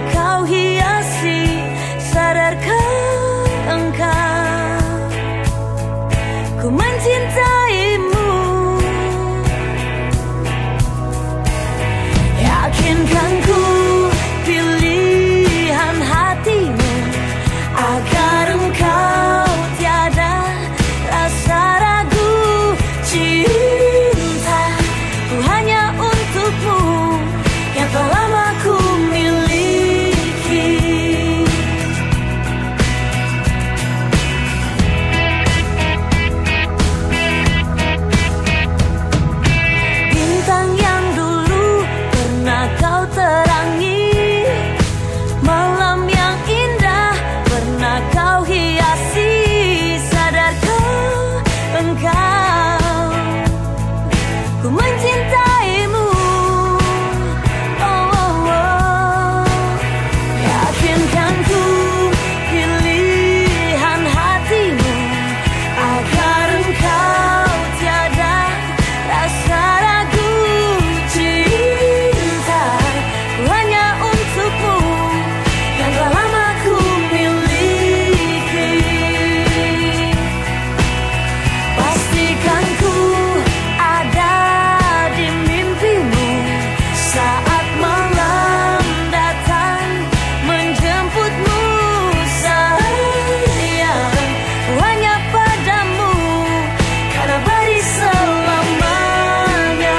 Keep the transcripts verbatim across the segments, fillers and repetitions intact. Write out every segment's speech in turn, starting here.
kau hiasi. Sadarkah engkau, ku mencintaimu. Yakinkan ku pilihan hatimu, agar engkau tiada rasa ragu. Cinta ku hanya untukmu, yang telah lama ku miliki. Bintang yang dulu pernah kau terangi, malam yang indah pernah kau hiasi. Sadarkah engkau, ku mencintaimu. Oh, oh, oh. Yakinkan ku pilihan hatimu, agar engkau tiada rasa ragu. Cinta ku hanya untukmu, yang telah lama ku miliki. Pastikan ku ada di mimpimu, saat malam datang menjemputmu. Sayang ku hanya padamu, kan abadi selamanya.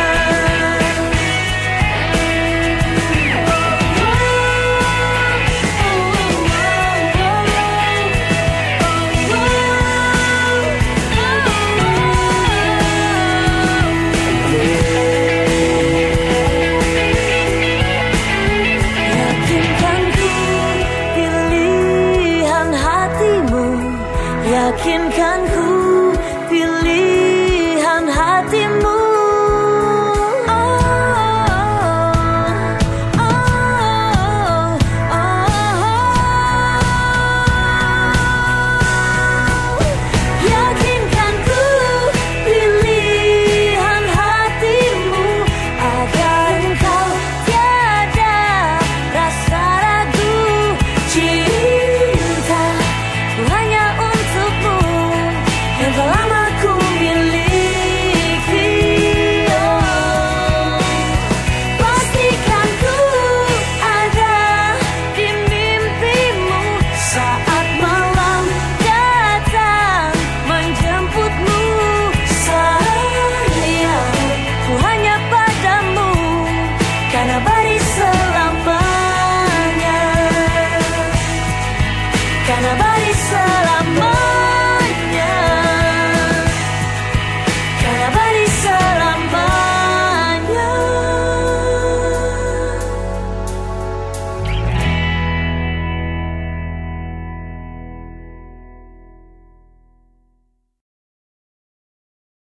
Yakinkan ku pilihan hatimu, yakinkan ku